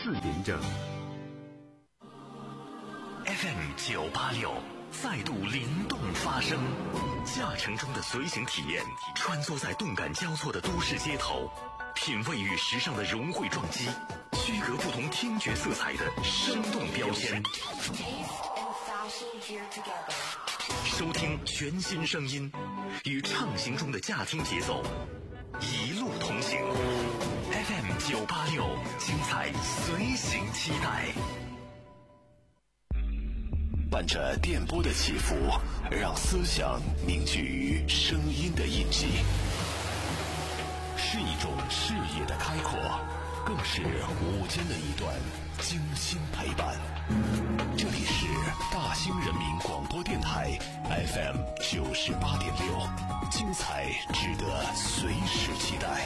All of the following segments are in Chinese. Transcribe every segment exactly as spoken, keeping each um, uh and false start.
次临症。 F M 九八六再度灵动发声，驾乘中的随行体验，穿梭在动感交错的都市街头，品味与时尚的融汇撞击，区隔不同听觉色彩的生动标签。收听全新声音，与畅行中的驾听节奏，一路同行。F M 九八六，精彩随行期待。 伴着电波的起伏，让思想凝聚于声音的印记，是一种视野的开阔，更是午间的一段精心陪伴。这里是大兴人民广播电台 F M 九十八点六，精彩值得随时期待。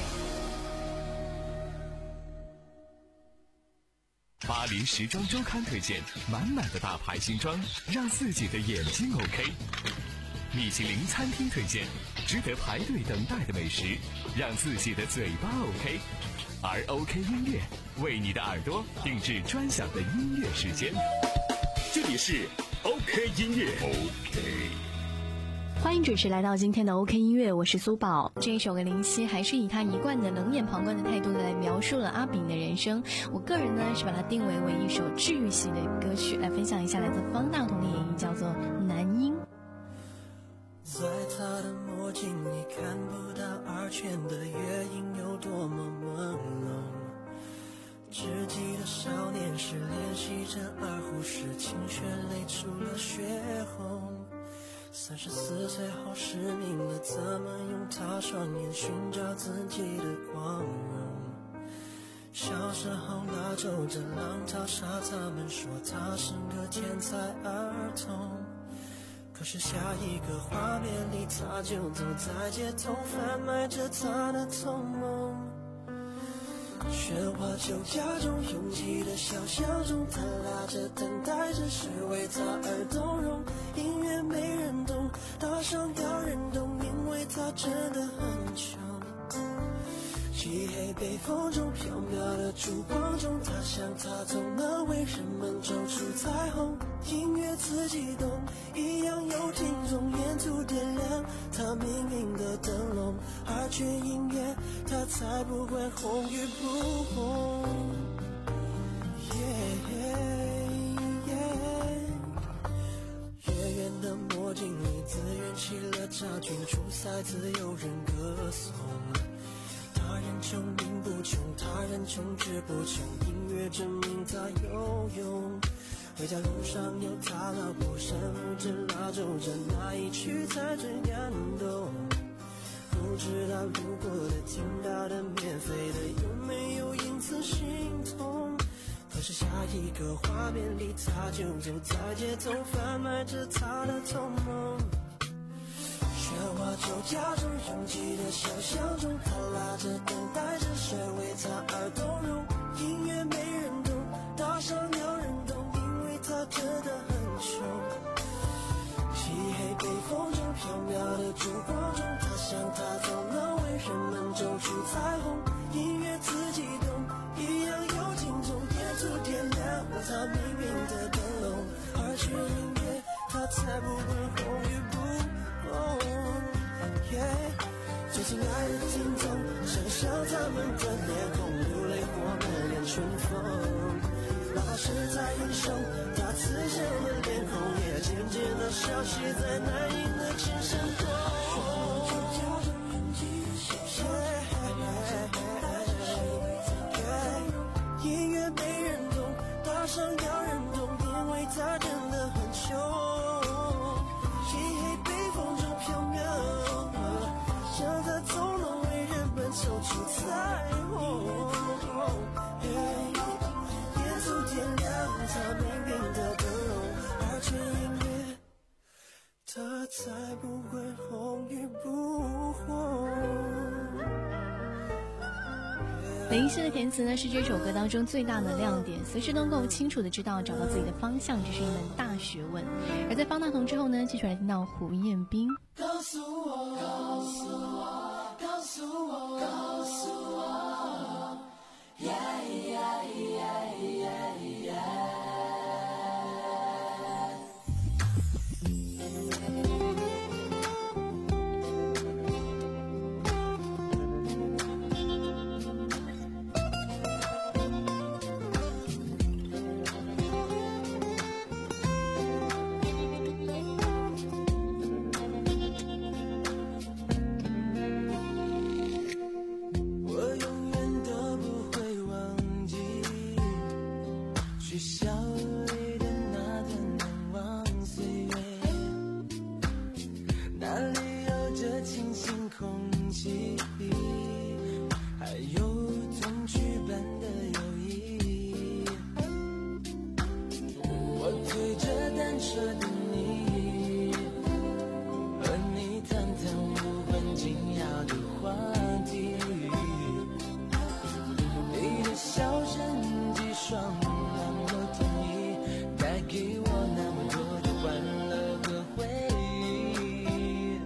巴黎时装周刊推荐满满的大牌新装，让自己的眼睛 OK。米其林餐厅推荐值得排队等待的美食，让自己的嘴巴 OK。而 OK 音乐为你的耳朵定制专享的音乐时间。这里是 OK 音乐 OK。 欢迎准时来到今天的 OK 音乐，我是苏宝。这一首歌林夕还是以他一贯的冷眼旁观的态度来描述了阿炳的人生。我个人呢是把它定为为一首治愈系的歌曲，来分享一下来自方大同的演绎，叫做男音。 在他的墨镜里看不到二泉的月影有多么朦胧，只记得少年时练习着二胡时，清血泪出了血红。三十四岁后失明了，怎么用他双眼寻找自己的光荣？小时候拉奏着浪淘沙，他们说他是个天才儿童，可是下一个画面里他就走在街头，贩卖着他的童梦。喧哗酒家中拥挤的小巷中，他拉着等待着谁为他而动容，音乐没人懂，大声要人懂，因为他真的很穷。漆黑北风中飘渺的烛光中，他想他总能为人们走出彩虹，音乐自己懂，一样有听众，沿途点亮他命运的灯笼，而却音乐他才不管红与不红。 yeah, yeah, 月圆的墨镜里自圆起了差距，出赛自有人歌颂，他人穷命不穷，他人穷志不穷，音乐证明他有用。回家路上有他老婆神舞着拉奏着那一曲才最感动，不知道路过的听到的免费的有没有因此心痛，可是下一个画面里他就走在街头贩卖着他的童梦。喧哗酒家中拥挤的小巷中，他拉着等待着谁为他而动容，音乐没人懂，大声有人懂，因为他真的很穷。漆黑北风中飘渺的烛光中，他想他总能为人们走出彩虹，音乐自己懂，一样有听众，沿途点亮他命运的灯笼，而且音乐他才不管红与不红。Yeah, 最亲爱的听众，想象他们的脸孔，流泪或满脸春风。那是在英雄，他慈祥的脸孔也渐渐地消失在南音的琴声中。音乐没人懂，大声要人懂，因为他真的很穷。走出彩虹，沿途点亮他命运的灯笼，而且音乐它才不管红与不红。 林夕的填词呢是这首歌当中最大的亮点，随时能够清楚的知道找到自己的方向，这是一门大学问。而在方大同之后呢，继续来听到胡彦斌。 告诉我，告诉我，告诉我，告诉我，yeah, yeah, yeah, yeah. 学校里的那段难忘岁月，那里有着清新空气，还有童趣般的友谊。我推着单车的你，和你谈谈无关紧要的话题，你的笑声既爽那么甜蜜，带给我那么多的欢乐和回忆。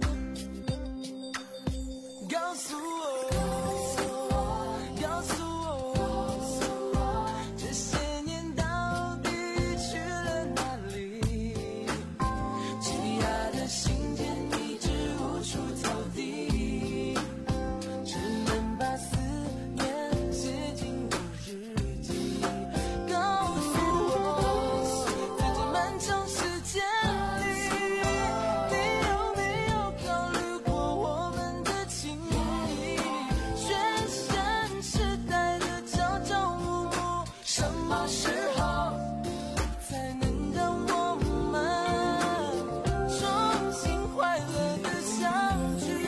告诉我，告诉我，这些年到底去了哪里？积压的心间一直无处投递，只能把思念写进我日记。告诉我，在这漫长时间里，你有没有考虑过我们的情谊？学生时代的朝朝暮暮，什么时候才能让我们重新快乐的相聚？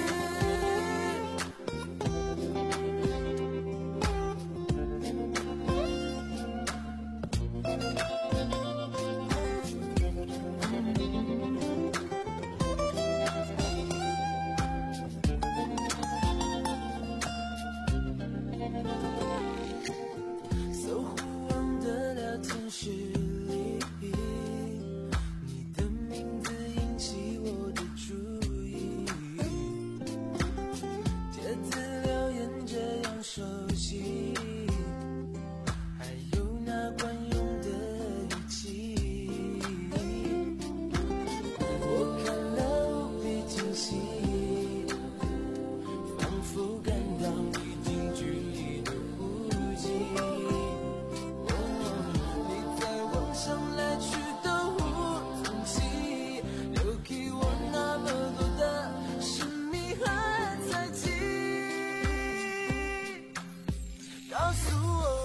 搜狐网的聊天室里，你的名字引起我的注意，帖子留言这样熟悉，还有那惯用的语气，我看了无比惊喜，仿佛感到已经距离的呼吸。你在网上来去的无踪迹，留给我那么多的神秘和猜忌。告诉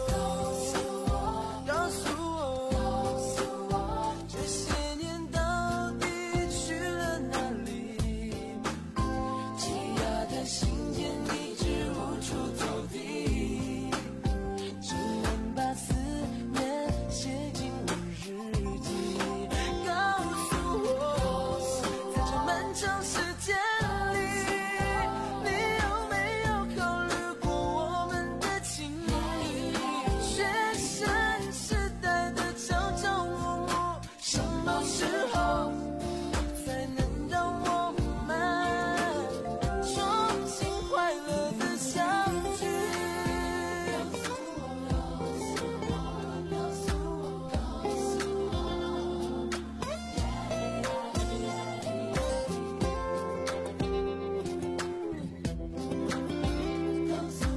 我，告诉我，这些年到底去了哪里？积压的心间一直无处投递，只能把思念写进我日记。告诉我，在这漫长时间里，你有没有考虑过我们的情谊？学生时代的朝朝暮暮，什么时候才能让我们重新快乐的相聚？告诉我，告诉我，告诉我，告诉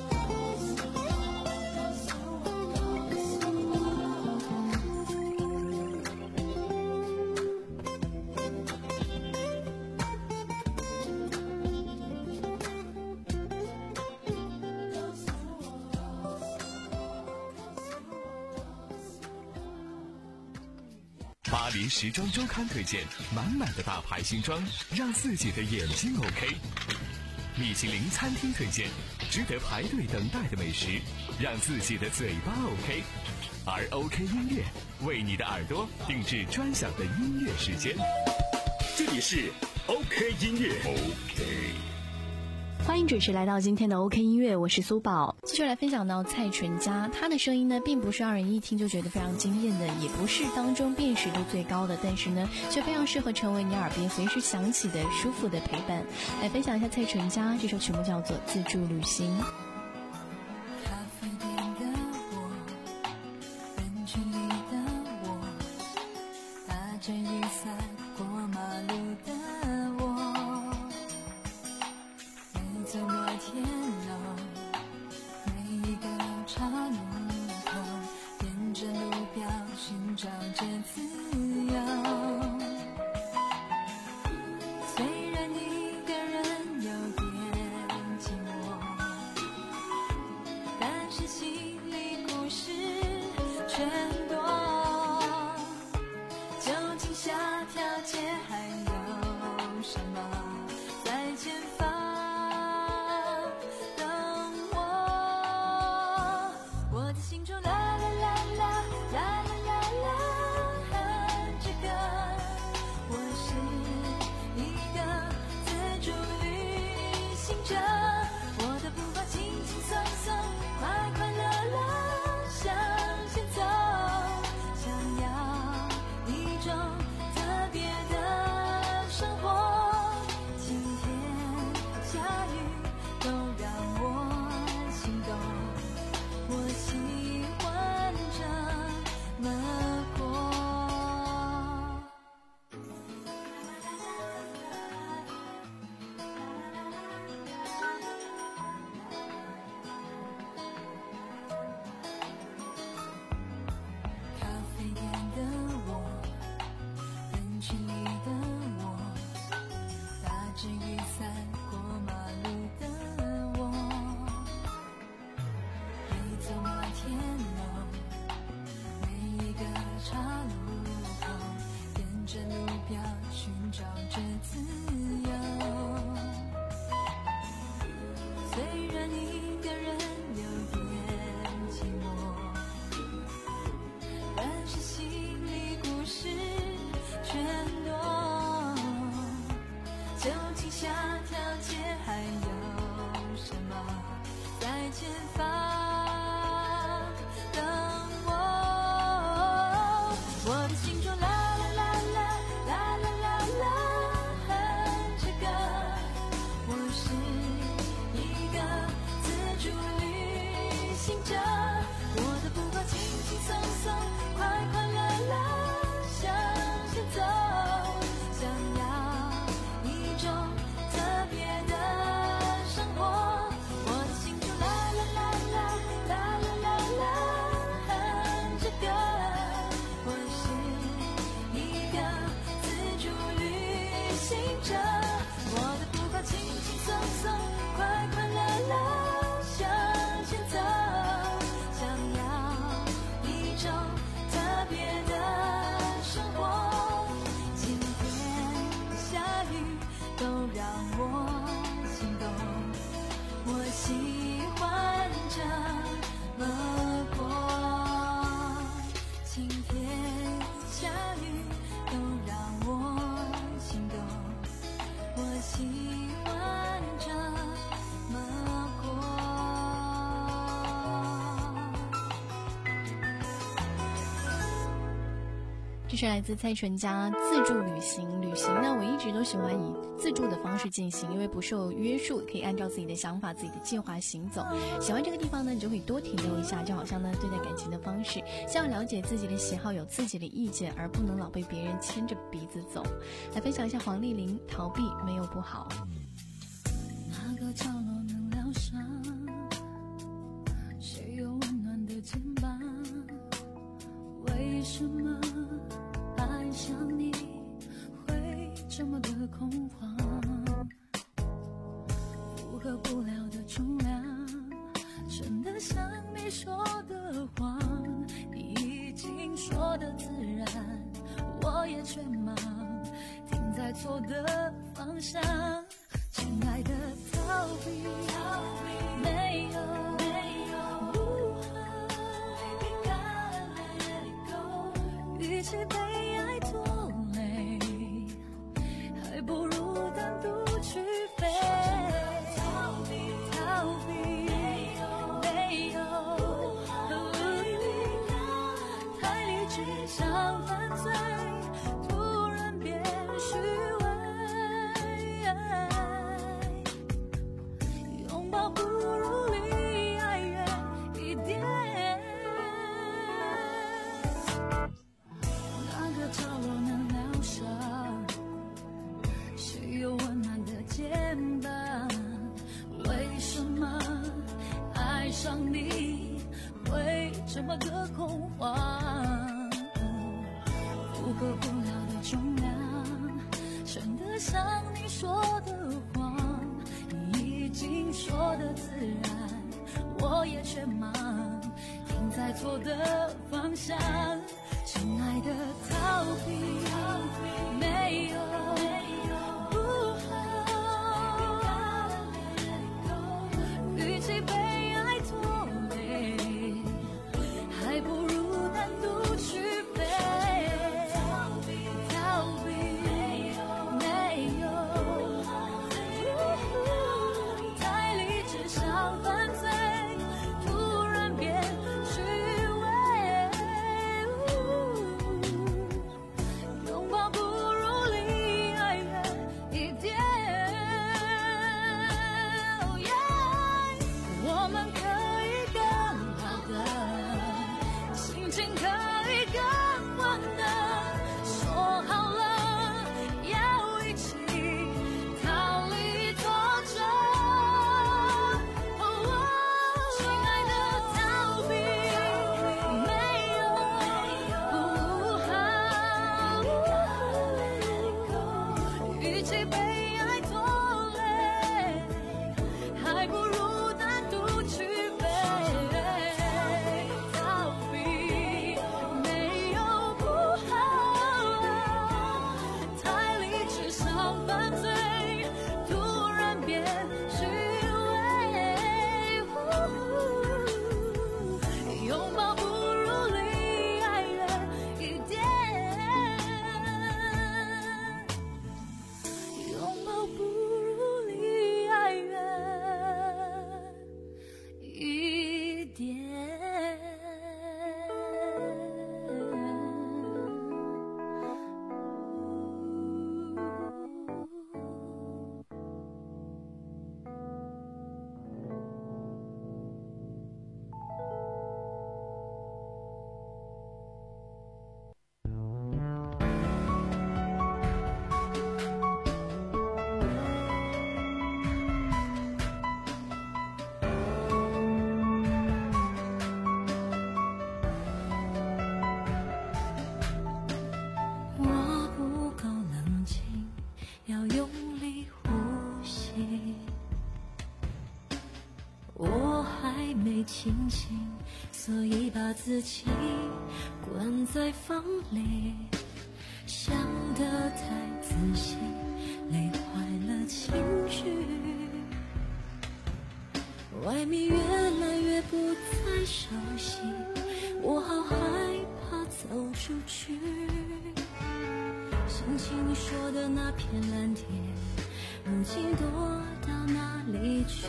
巴黎时装周刊推荐满满的大牌新装，让自己的眼睛 OK。米其林餐厅推荐值得排队等待的美食，让自己的嘴巴 OK。而 OK 音乐为你的耳朵定制专享的音乐时间。 这里是 OK 音乐 OK。 欢迎准时来到今天的 OK 音乐，我是苏宝。继续来分享到蔡淳佳，她的声音呢，并不是让人一听就觉得非常惊艳的，也不是当中辨识度最高的，但是呢，却非常适合成为你耳边随时响起的舒服的陪伴。来分享一下蔡淳佳这首曲目，叫做《自助旅行》。 咖啡店的我，人群里的我，打着雨伞过马路的我，没走过天楼，每一个岔路口，沿着路标寻找着自由。虽然一个人有点寂寞， 心里故事全多，究竟下条街还有什么在前方等我？我的心中啦啦啦啦啦啦啦啦哼着歌，我是一个自助旅行者，我的步伐轻轻松松，快快乐乐向前走，想要一种特别的生活。我的心中啦啦啦啦啦啦啦啦哼着歌，我是一个自助旅行者，我的步伐轻轻松松，快快乐乐向前走，想要一种特别的生活。今天下雨都让我心动，我喜欢这么过。今天下雨都让我心动，我喜欢这么过。 这是来自蔡淳佳自助旅行。旅行呢，我一直都喜欢以自助的方式进行，因为不受约束，可以按照自己的想法、自己的计划行走。喜欢这个地方呢，你就可以多停留一下，就好像呢对待感情的方式，像了解自己的喜好，有自己的意见，而不能老被别人牵着鼻子走。来分享一下黄丽玲，逃避没有不好。 哪个角落能疗伤？谁有温暖的肩膀？为什么爱上你会这么的恐慌？负荷不了的重量，真的像你说的谎，你已经说的自然，我也全盲，停在错的方向。亲爱的，逃避没有不好，与其被爱拖累，还不如单独去飞。逃避没有太理智像犯罪，突然变虚伪。拥抱不如离爱远一点。哪个角落能疗伤？谁有温暖的肩膀？为什么爱上你会这么的恐慌？负荷不了的重量，真的像你说的谎，你已经说的自然，我也全盲，停在错的方向。亲爱的，逃避没有不好，与其被爱拖累，还不如单独去飞。逃避没有太理智像犯罪，突然变虚伪。拥抱不如清醒，所以把自己关在房里，想得太仔细，累坏了情绪。外面越来越不再熟悉，我好害怕走出去。想起你说的那片蓝天，如今躲到哪里去？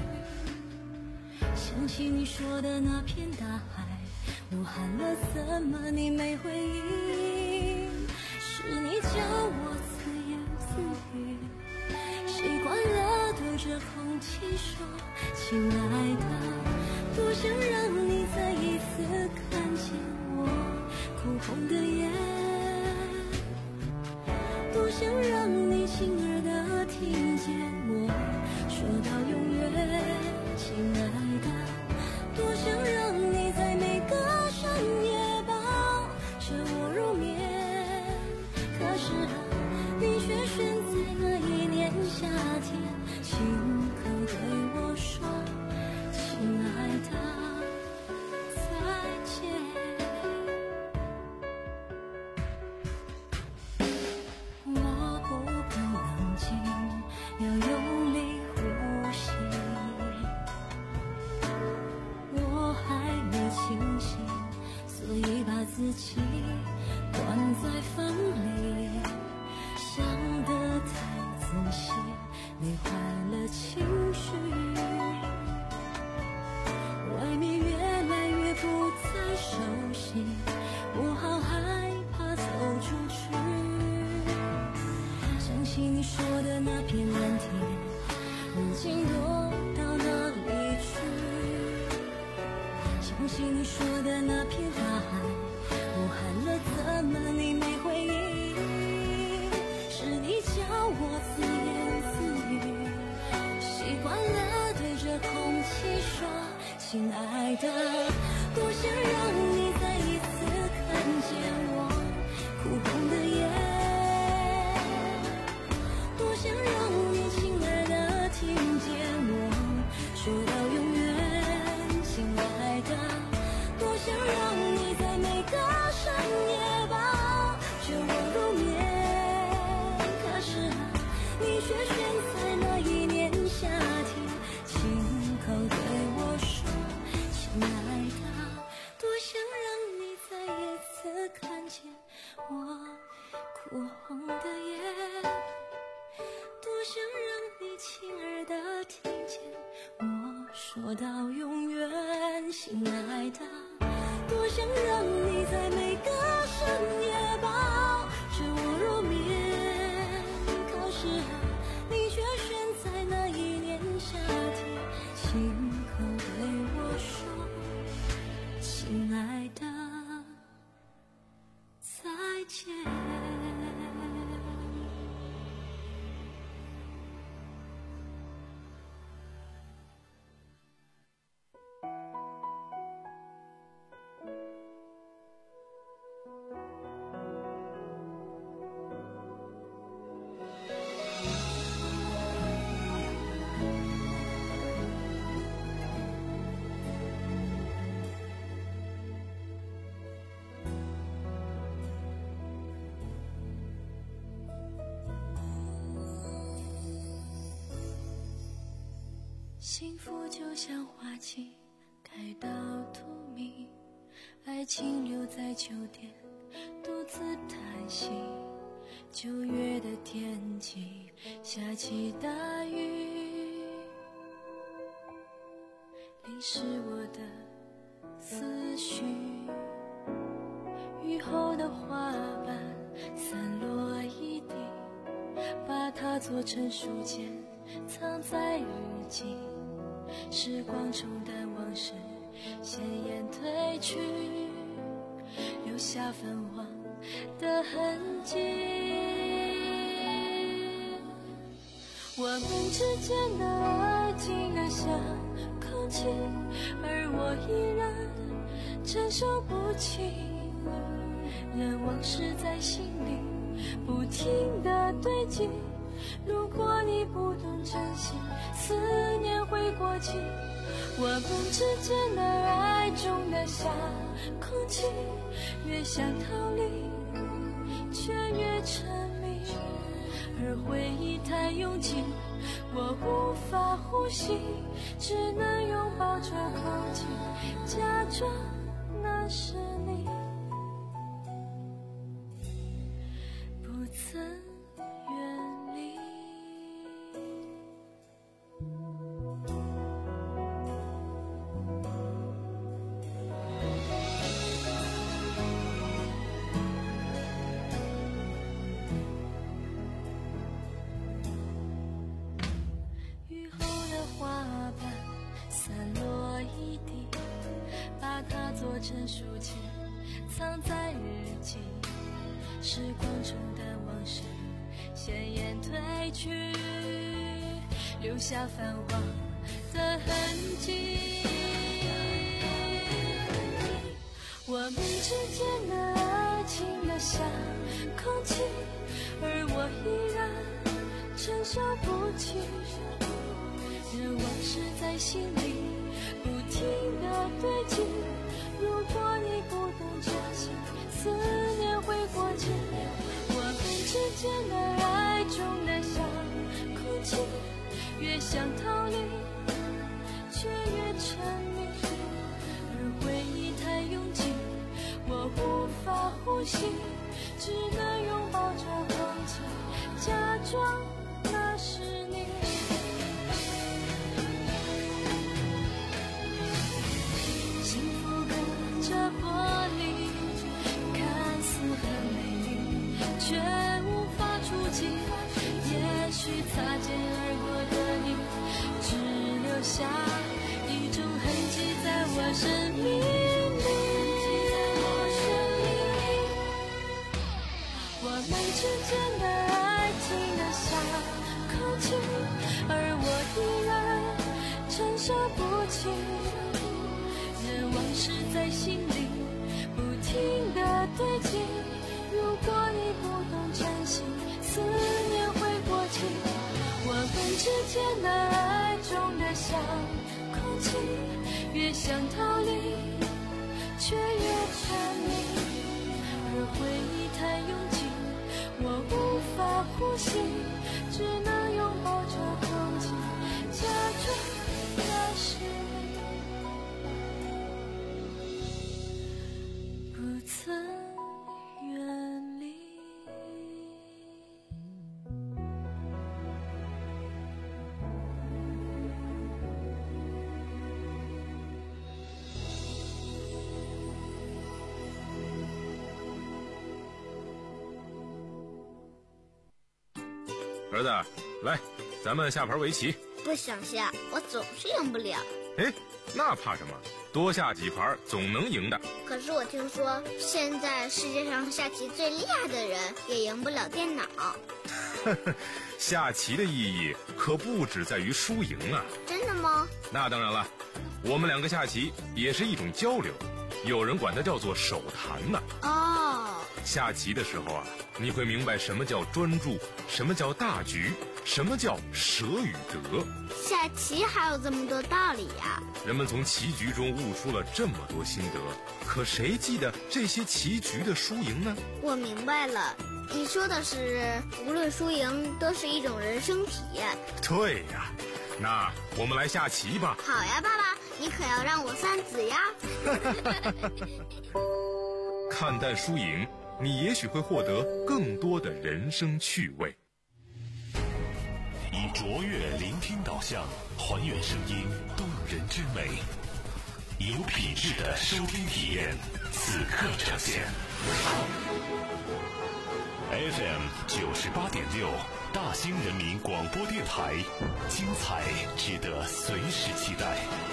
想起你说的那片大海，我喊了怎么你没回应？是你叫我自言自语，习惯了对着空气说亲爱的，多想让你再一次看见我哭红的眼，多想让你亲耳的听见我说到永远，亲爱的，多想让你在每个深夜抱着我入眠，可是啊，你却选在那一年夏天，亲口对我说亲爱的再见。我不够冷静，要用力呼吸，我还没清醒，所以把自己关在房里，想得太仔细，累坏了情绪。外面越来越不再熟悉，我好害怕走出去。想起你说的那片蓝天，如今躲到哪里去？想起你说的那片大海，我喊了怎么你没回应？是你叫我自言自语，习惯了对着空气说亲爱的，多想让你再一次看见我哭红的眼，多想让你亲耳的听见我说到永远，亲爱的，多想让你在每个深夜抱着我入眠，可是啊，你却选在那一年夏天，亲口对我说亲爱的，多想让你再一次看见我哭红的眼，多想让你亲耳的听见我说到永远，亲爱的，多想让你在每个深夜抱着我入眠，可是啊，你却选在那一年夏天，亲口对我说亲爱的再见。幸福就像花季开到荼蘼，爱情留在酒店独自叹息，九月的天气下起大雨，淋湿我的思绪，雨后的花瓣散落一地，把它做成书签藏在日记，时光冲淡往事，鲜艳褪去，留下泛黄的痕迹。我们之间的爱竟然像空气，而我依然承受不起，任往事在心里不停地堆积。如果你不懂珍惜，思念会过期， 我们之间的爱重得像空气，越想逃离却越沉迷，而回忆太拥挤，我无法呼吸，只能拥抱着空气，假装那是你，不曾远离。雨后的花瓣散落一地，把它做成书签，藏在日记。时光中的往事鲜艳褪去，留下泛黄的痕迹。我们之间的爱情的像空气，而我依然承受不起，任往事在心里不停地堆积。如果你不懂珍惜，思念会过期。我们之间的爱重得像空气，越想逃离却越沉迷，而回忆太拥挤，我无法呼吸，只能拥抱着空气，假装那是你。幸福隔着玻璃，看似很美丽，却无法触及。也许擦肩而过的你，只留下一种痕迹在我生命里。我们之间的爱情的像空气，而我依然承受不起，任往事在心里不停地堆积。如果你不懂珍惜，思念会过期。我们之间的爱重得像空气，越想逃离却越沉迷，而回忆太拥挤，我无法呼吸，只能拥抱着空气，假装那是你，不曾远离。 儿子，来，咱们下盘围棋。 不想下，我总是赢不了。 哎，那怕什么？多下几盘总能赢的。 可是我听说，现在世界上下棋最厉害的人也赢不了电脑。 下棋的意义可不只在于输赢啊。 真的吗？ 那当然了，我们两个下棋也是一种交流，有人管它叫做手谈呢。 哦。 下棋的时候啊，你会明白什么叫专注，什么叫大局，什么叫舍与得。 下棋还有这么多道理呀！ 人们从棋局中悟出了这么多心得，可谁记得这些棋局的输赢呢？ 我明白了，你说的是无论输赢都是一种人生体验。 对呀，那我们来下棋吧。 好呀，爸爸，你可要让我三子呀。 看淡输赢，你也许会获得更多的人生趣味。 以卓越聆听导向，还原声音动人之美，有品质的收听体验，此刻呈现。F M 九十八点六，大兴人民广播电台，精彩值得随时期待。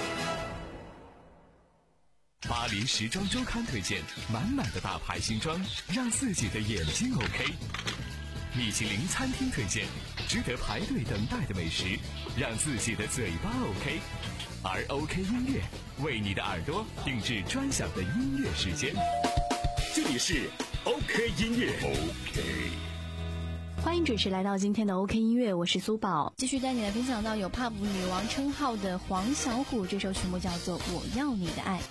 巴黎时装周刊推荐满满的大牌新装，让自己的眼睛 OK。米其林餐厅推荐值得排队等待的美食，让自己的嘴巴 OK。而 OK 音乐为你的耳朵定制专享的音乐时间。 这里是 OK 音乐。 OK。 欢迎准时来到今天的 OK 音乐，我是苏宝，继续带你来分享到有 Pop 女王称号的黄小琥，这首曲目叫做《我要你的爱》。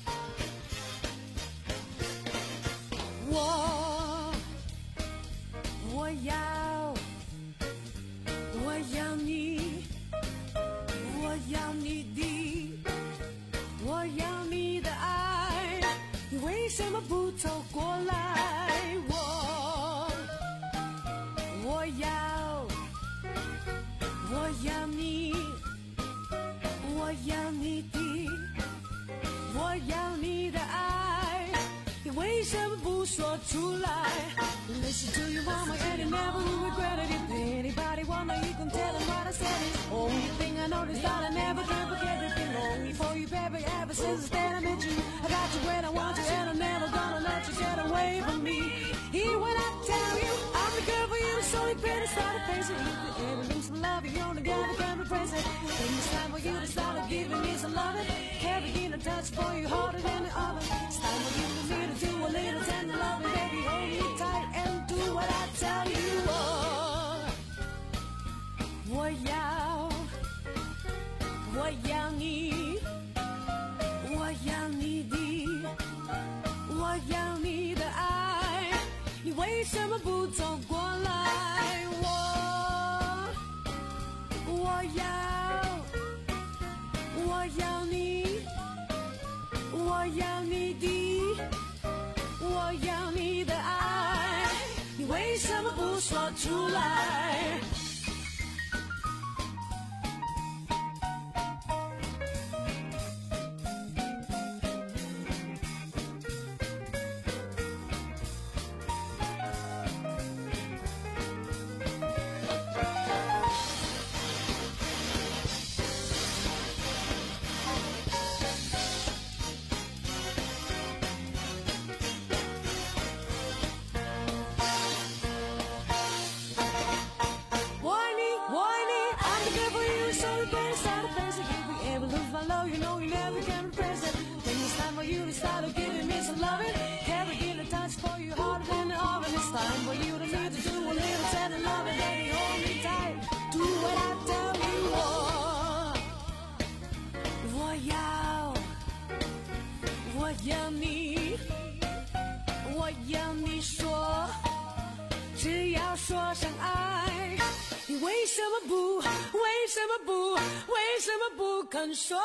我我要我要你，我要你的，我要你的爱，你为什么不走过来？我我要我要你，我要你的，我要你的爱，你为什么不说出来？ Listen to your mama and you never regret it. If anybody wanna, you can tell them what I said. It's only thing I noticed that I never can forget. It's been lonely for you, baby, ever since the day I met you. I got you when I want you and I'm never gonna let you get away from me. Even when I tell you I'm the girl for you, so you better start facing it. If you ever lose some love, you only gotta come and praise it. Then it's time for you to start giving me some love. Carrying a touch for you harder than the other. It's time for you for me to do a little tender loving, baby. Hold me tight and do what I tell you. Oh, 我要，我要你，我要你的，我要你的爱，你为什么不走过来？我，我要，我要你，我要你的，我要你的爱，你为什么不说出来？我要你，我要你说，只要说声爱，你为什么不，为什么不，为什么不肯说？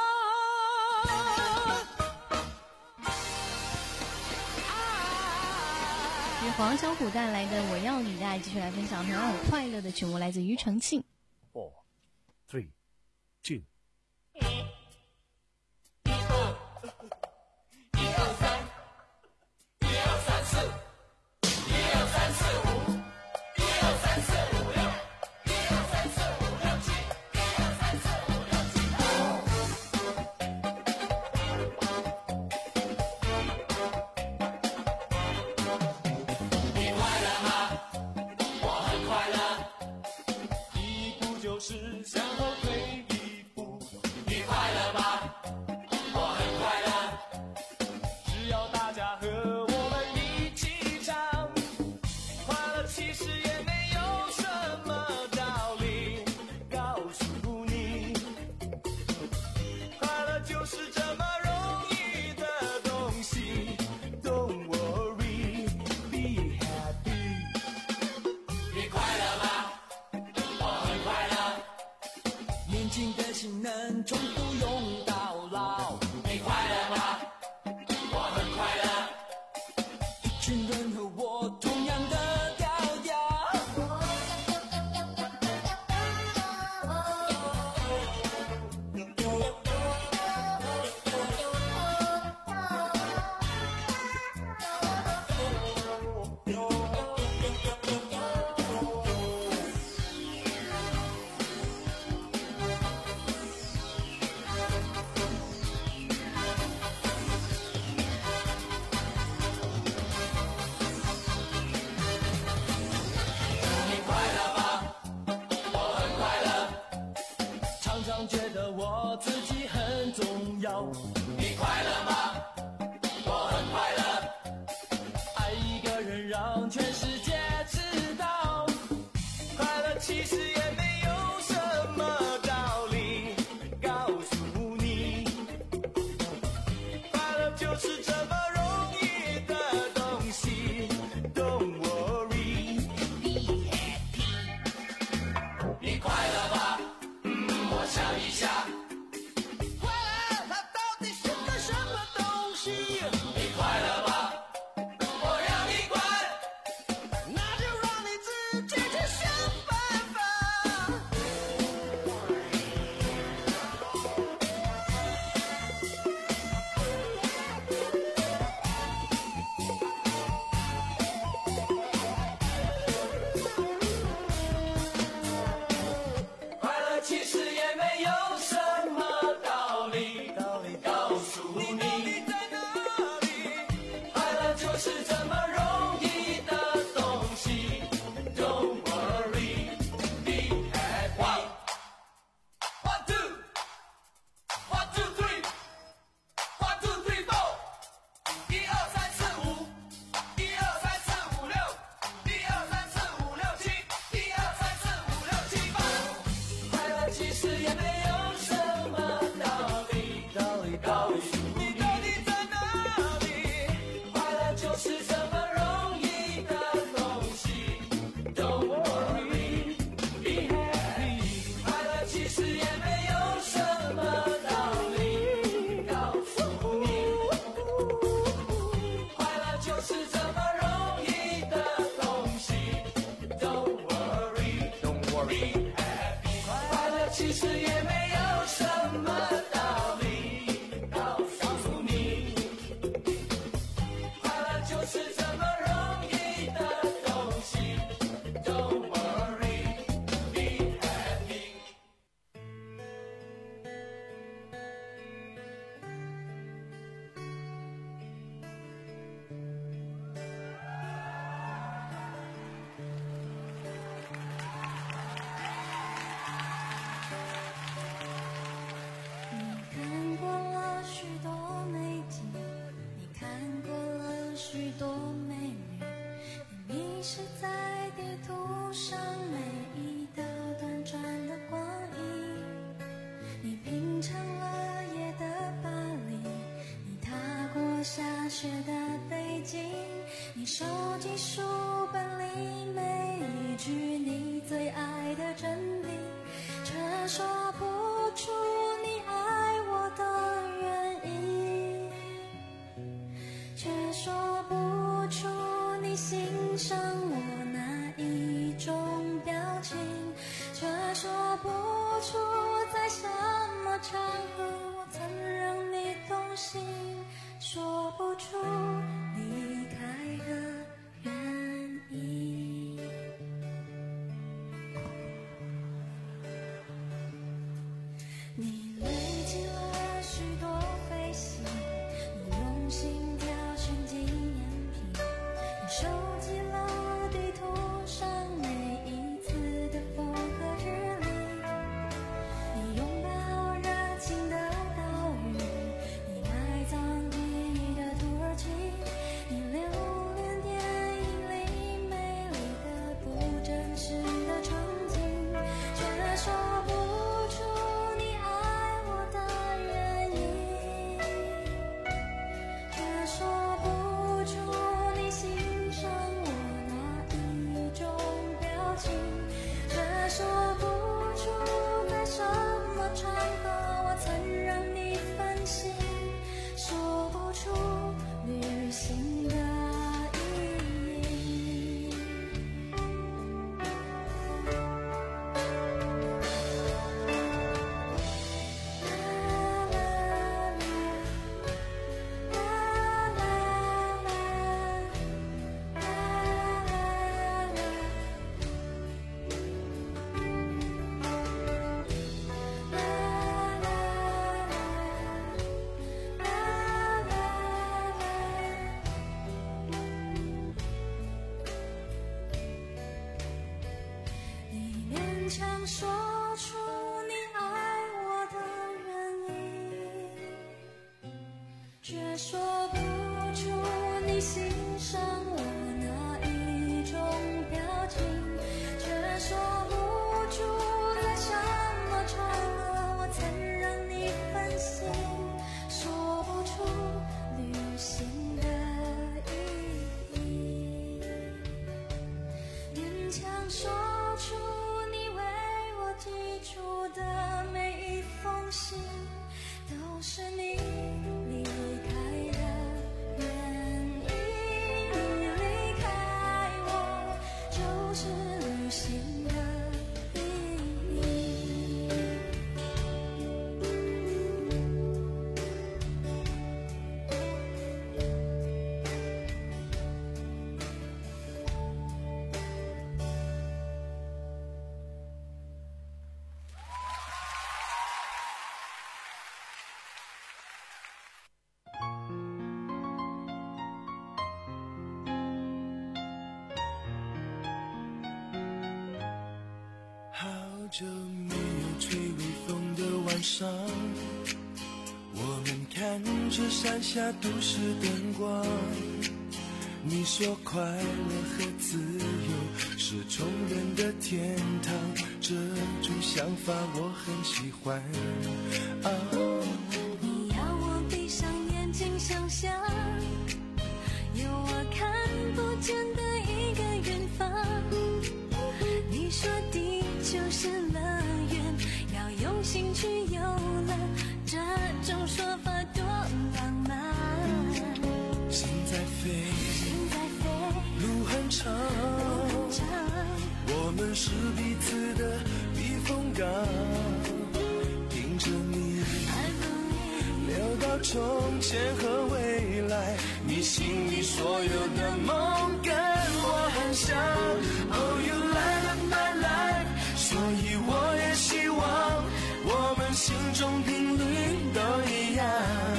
是黄小琥带来的《我要你的爱》，继续来分享同样有快乐的曲目，来自庾澄庆。 Four, three, two。 能重复用到老，你快乐吗？我很快乐。一群人和我同样的调调。 就是这么容易的东西。Don't worry, don't worry, happy。快乐其实也没有什么道理，告诉你，快乐就是这么容易的东西。Don't worry, be happy。 你看过了许多美景，你看过了许多美女，你迷失在地图上每一道短暂的光阴，你品尝了夜的巴黎，你踏过下雪的北京，你收集书本里每一句你最爱的真理，却说不出你爱我的原因，却说不出你欣赏我哪一种表情，却说不出在什么场合我曾让你动心，说不出离开的原因。你累积了许多飞行，你用心挑选纪念品，你收集了地图上每一次的风和日丽，你拥抱热情的岛屿，你埋葬记忆的土耳其，你留恋电影里美丽的不真实的场景，却说不出你爱我的原因，却说不出你欣赏我哪一种表情，却说不出在什么场合我曾让你分心，说不出旅行的意义。你勉强说出你爱我的原因，却说不出你欣赏我哪一种表情，却说不出在什么场合我曾让你分心，说不出旅行的意义，勉强说出你为我寄出的每一封信，都是你离开的原因，你离开我就是旅行的意义。 好久没有吹微风的晚上，我们看着山下都市灯光。你说快乐和自由是穷人的天堂，这种想法我很喜欢。啊， 你要我闭上眼睛想象，有我看不见的一个远方。你说地球是乐园，要用心去游乐，这种说法多浪漫。 心在飞， 长，我们是彼此的避风港，听着你聊到从前和未来，你心里所有的梦跟我很像。 Oh you light up my life， 所以我也希望我们心中频率都一样，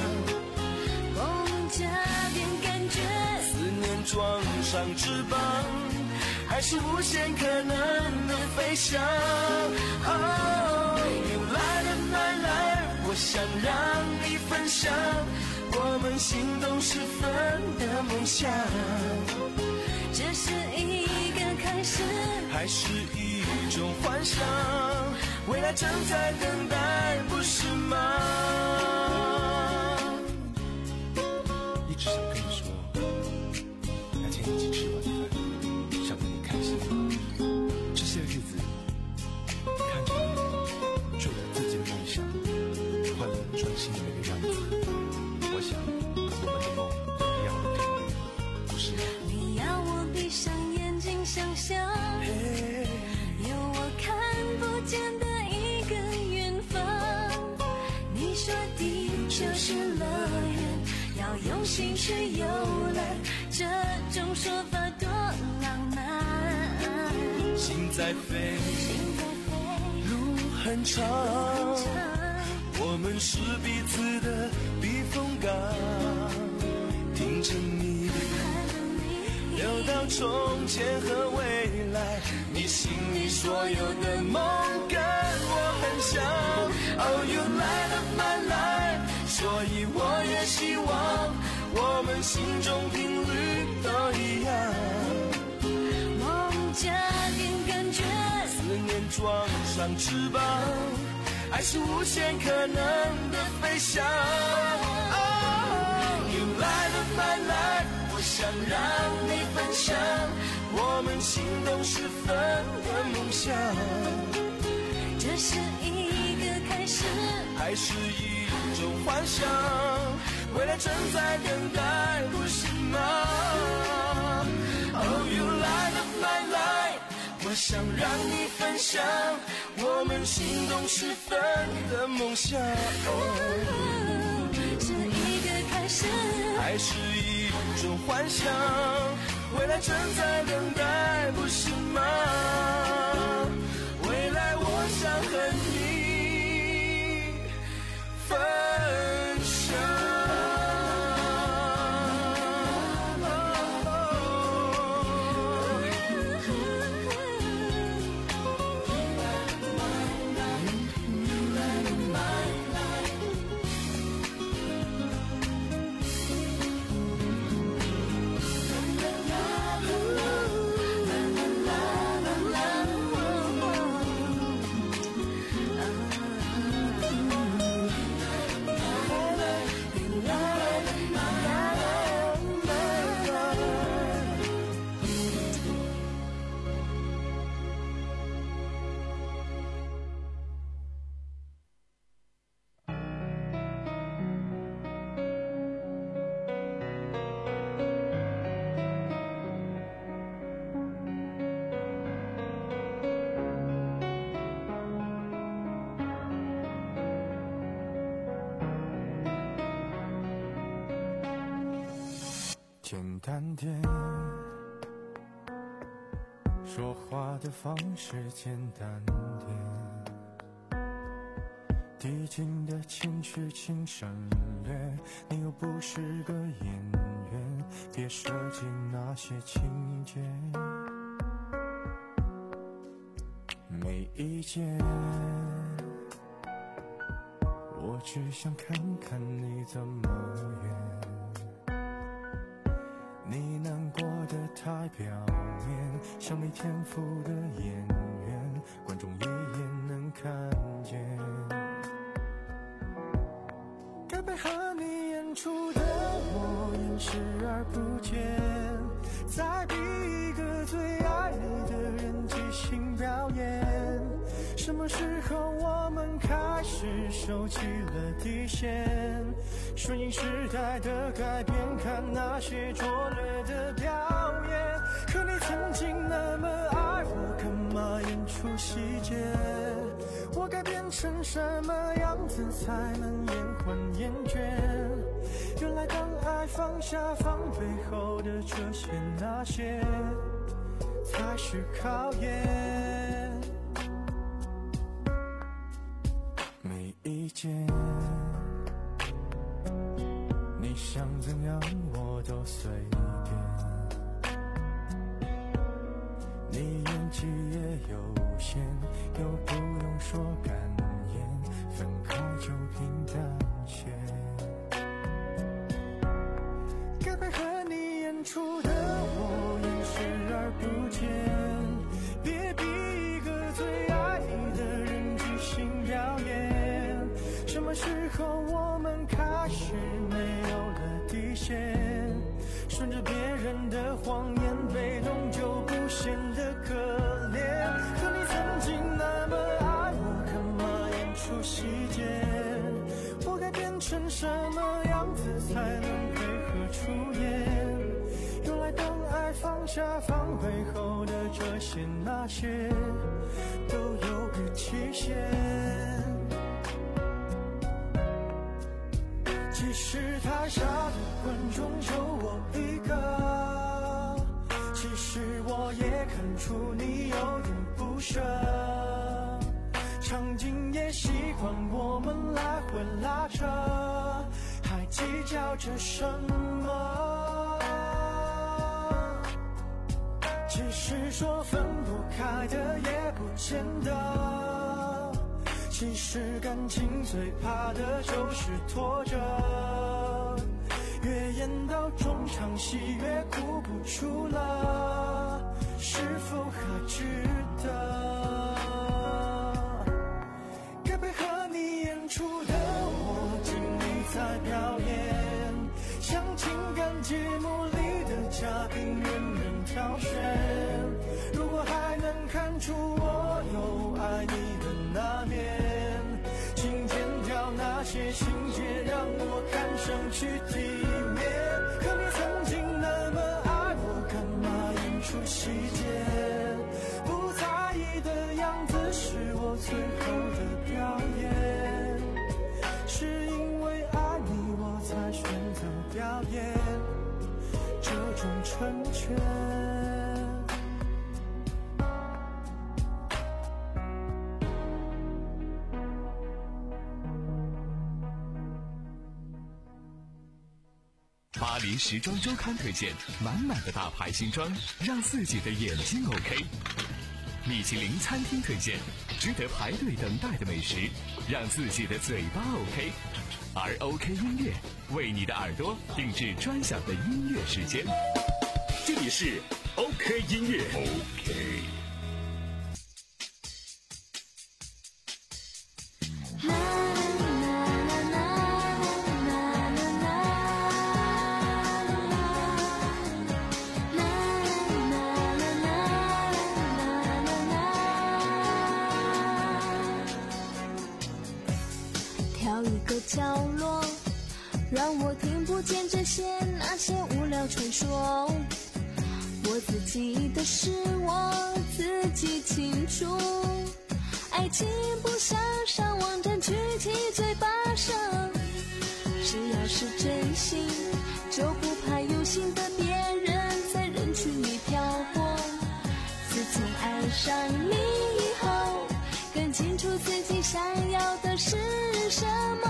梦加点感觉， 思念装上翅膀，还是无限可能的飞翔。Oh you light up my life， 我想让你分享我们心动时分的梦想。 这是一个开始， 还是一种幻想？未来正在等待，不是吗？一直想跟你说，那天一起吃晚饭，想跟你开心。这些日子，看着你做着自己的梦想，快乐专心的那个样子，我想我们的梦一样的频率，不是吗？ 你要我闭上眼睛想象，有我看不见的一个远方。你说地球是乐园，要用心去游览，这种说法多浪漫。 心在飞，路很长，我们是彼此的避风港，听着你聊到从前和未来，你心里所有的梦跟我很像。Oh you light up my life， 所以我也希望我们心中频率都一样， 梦加点感觉， 思念装上翅膀，爱是无限可能的飞翔。Oh you light up my life，我想让你分享我们心动时分的梦想。 这是一个开始， 还是一种幻想？未来正在等待，不是吗？ Oh you light up my life， 我想让你分享我们心动时分的梦想。 是一个开始， 还是一种幻想？未来正在等待，不是吗？未来我想和你分享。 简单点，说话的方式简单点，递进的情绪请省略，你又不是个演员，别设计那些情节。没意见，我只想看看你怎么演。你难过的太表面，像没天赋的演员，观众一眼能看见。该配合你演出的我演视而不见，再逼一个最爱你的人即兴表演。什么时候我们开始收起了底线？顺应时代的改变，看那些拙劣的表演。可你曾成什么样子才能延缓厌倦？原来当爱放下防备后的这些那些才是考验。没意见，你想怎样我都随便。你演技也有限，又不用说感言，分开就平淡些。该配合你演出的我演视而不见，别逼一个最爱的人即兴表演。什么时候我们开始没有了底线？顺着别人的谎言，被动就不显得可怜。可你曾经那么爱我，干嘛演出细节？我该变成什么样子才能配合出演？原来当爱放下防备后的这些那些都有个期限。即使台下的观众就我一个，其实我也看出你有点不舍，场景也习惯我们来回拉扯，还计较着什么？其实说分不开的也不见得，其实感情最怕的就是拖着，越演到中场戏越哭不出了，是否还值得？该配合你演出的我尽力在表演，像情感节目里的嘉宾任人挑选。如果还能看出我有爱你的那面，请剪掉那些情节，让我看上去体面。可你曾经那么爱我，干嘛演出细节？不在意的样子是我最后的表演，是因为爱你我才选择表演这种成全。 巴黎时装周刊推荐满满的大牌新装，让自己的眼睛 OK。米其林餐厅推荐值得排队等待的美食，让自己的嘴巴 OK。而 OK 音乐为你的耳朵定制专享的音乐时间。 这里是 OK 音乐 OK。 角落，让我听不见这些那些无聊传说。我自己的事我自己清楚，爱情不像上网站具体嘴巴上，只要是真心就不怕有心的别人在人群里漂泊。自从爱上你以后，更清楚自己想要的是什么。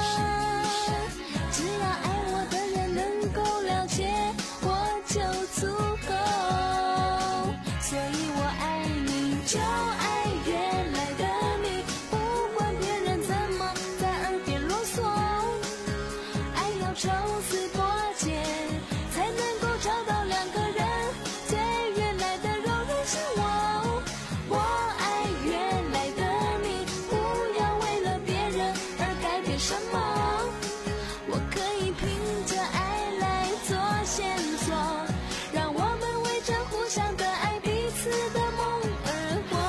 只要爱我的人能够了解我就足够，所以我爱你就爱原来的你，不管别人怎么在耳边啰嗦，爱要抽丝剥茧才能够找到两个人最原来的柔软像我。我爱原来的你，不要为了别人而改变什么，我可以凭着爱来做线索，让我们为着互相的爱彼此的梦而活。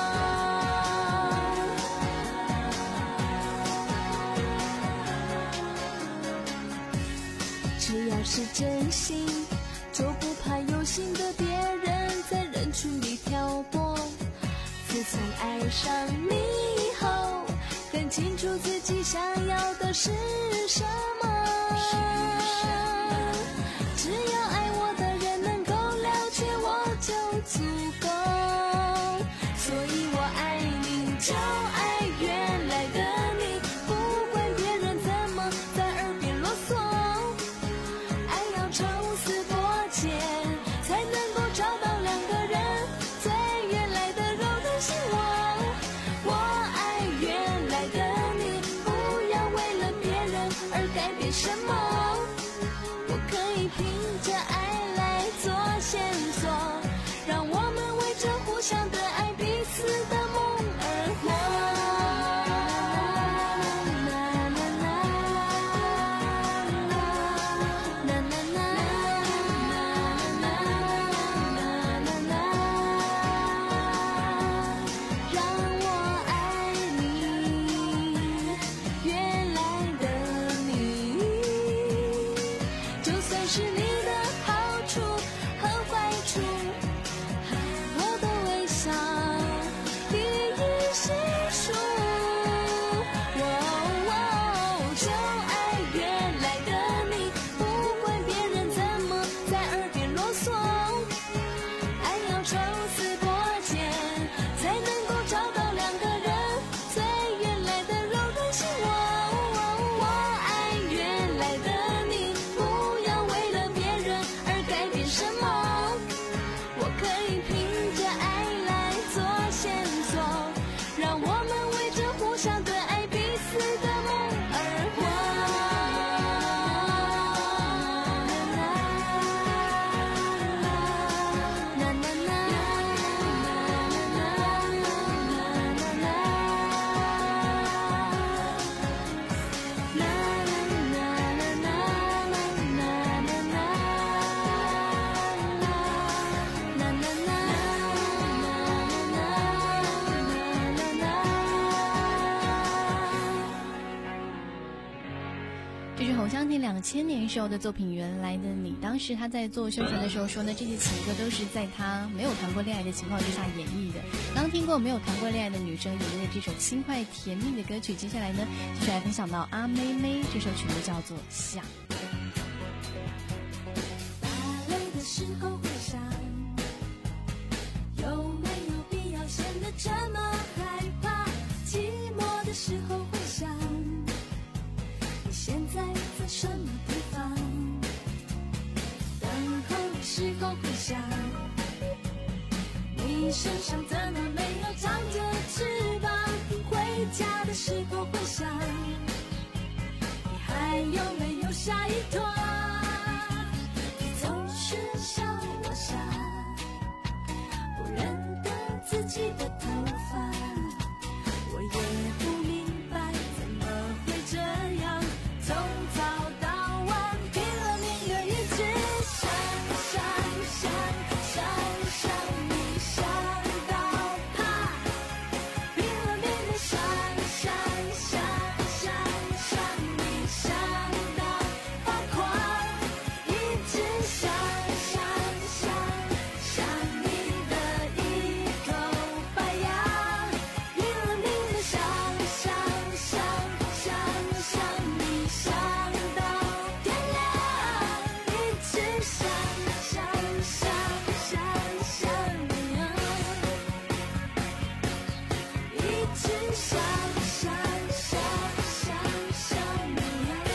只要是真心，就不怕有心的别人在人群里挑拨。自从爱上你以后， 清楚自己想要的是什么。只要爱我的人能够了解我就足够，所以我爱你就爱原来的你，不管别人怎么在耳边啰嗦，爱要抽丝剥茧才能够找到两个人最原来的柔软心窝。我爱原来的你，不要为了别人而改变什么，我可以凭着爱来做线索，让我们为着互相的爱彼此的梦而活。是你的好处和坏处，我的微笑一一细数。哦，就爱原来的你，不管别人怎么在耳边啰嗦，爱要抽丝剥茧才能够找到两个人最原来的柔软心窝。我爱原来的你，什么？我可以凭着爱来做线索，让我们为着互相的爱彼此的梦而活。 这是侯湘婷两千年时候的作品《原来的你》，当时他在做宣传的时候说呢，这些情歌都是在他没有谈过恋爱的情况之下演绎的。刚听过没有谈过恋爱的女生演绎的这首轻快甜蜜的歌曲，接下来呢，继续来分享到阿妹妹，这首曲目叫做《想》。 打雷的时候会想，有没有必要显得这么害怕？寂寞的时候会想，你现在在什么地方？等候的时候会想，你身上怎么没有长着翅膀？回家的时候会想，你还有没有下一团？你总是笑我傻，不认得自己的头发，我也不明白怎么会这样，从早到晚拼了命的一直想想想想想你，想到怕，拼了命的想想想想想你，想到发狂，一直想想想想你的一口白牙，拼了命的想想想想想你，想到天亮，一直想想想想想你，一直想想想想想你。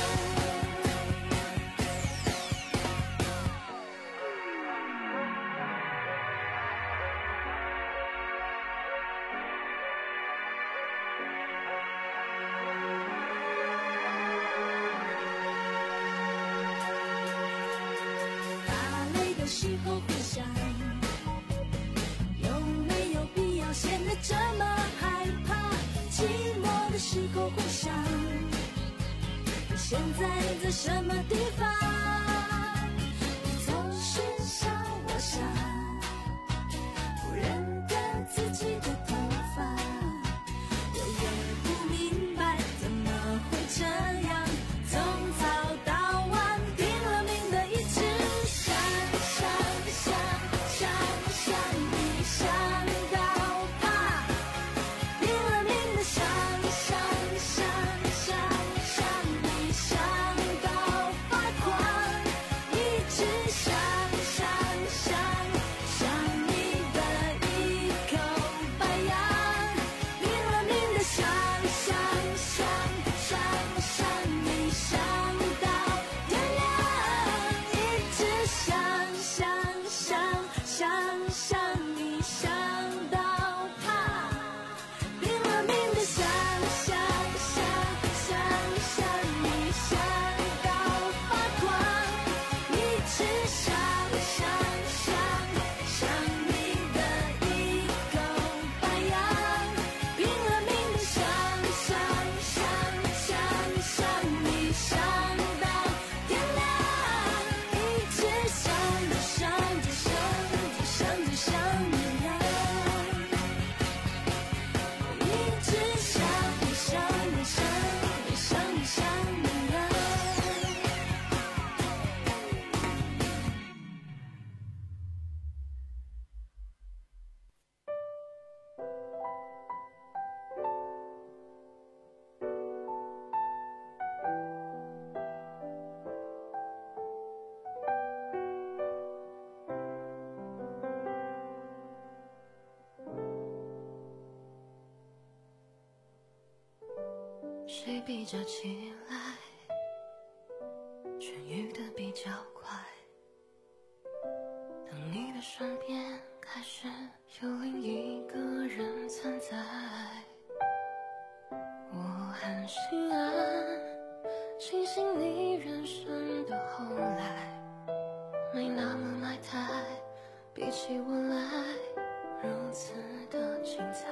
打雷的时候会想，有没有必要显得这么害怕？寂寞的时候会想，你现在在什么地方？你总是笑我傻，不认得自己的头发，我也不明白怎么会这样，从早到晚拼了命的一直想想想想想你，想到怕，拼了命的想想想想你想到怕，拼了命的想想想想想你想到发光，一直想想想想你的一口白杨，拼了命的想想想想想你想到天亮，一直想着想着想着想着想你呀，一直想着想着想着想着想你呀。谁比较起来痊愈的比较快？当你的身边开始有另一个人存在，我很心安，庆幸你人生的后来没那么埋汰，比起我来如此的精彩。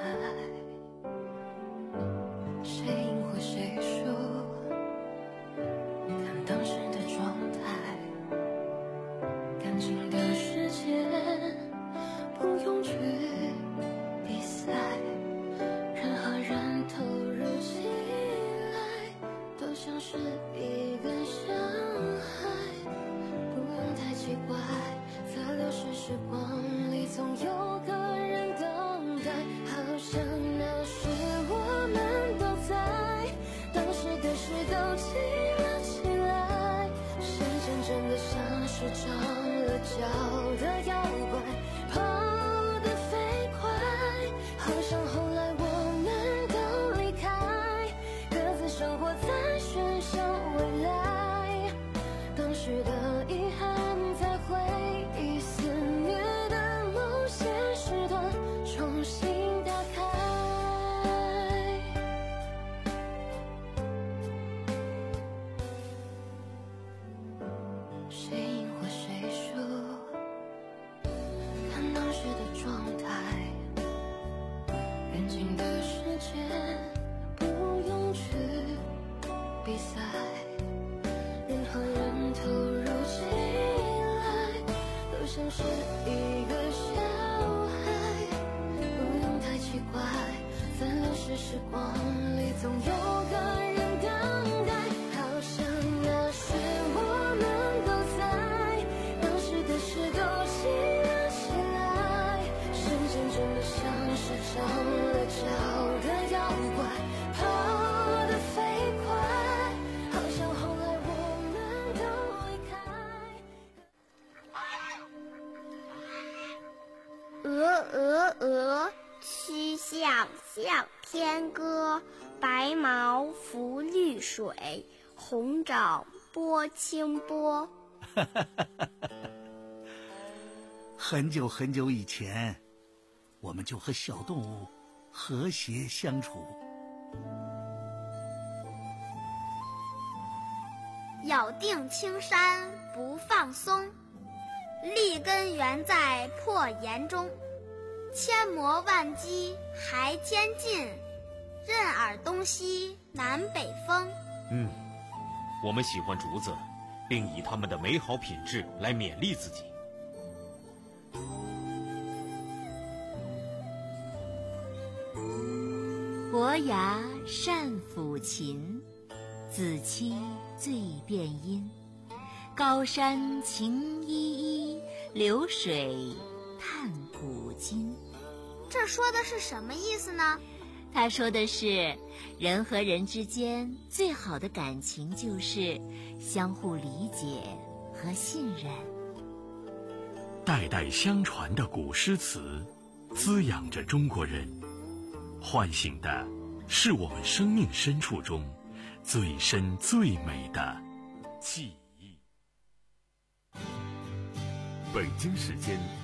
谁赢或谁输，看当时的状态。感情的世界不用去比赛，任何人投入起来都像是一个小孩，不用太奇怪，在流逝时光里总有个人等待，好像那时我们都在，当时的事都记了起来，时间真的像是长了脚的妖怪，跑得飞快，好像后来我们都离开，各自生活在喧嚣未来，当时的遗憾在回忆肆虐的某些时段重新打开。谁赢或谁输，看当时的状态，远近的世界不用去比赛，任何人投入起来都像是一个小孩，不用太奇怪，在流逝时光里总有个人等待，好像那时我们都在，当时的事都记了起来，时间真的像是长了脚的妖怪，跑得飞快，好像后来我们都离开。 鹅鹅鹅，曲项向天歌，白毛浮绿水，红掌拨清波。 很久很久以前，我们就和小动物和谐相处。 咬定青山不放松，立根原在破岩中，千磨万击还坚劲，任尔东西南北风。 嗯，我们喜欢竹子，并以它们的美好品质来勉励自己。 伯牙善抚琴，子期最辨音。高山晴依依，流水叹古今。 这说的是什么意思呢？ 他说的是，人和人之间最好的感情就是相互理解和信任。 代代相传的古诗词，滋养着中国人，唤醒的是我们生命深处中最深最美的记忆。 北京时间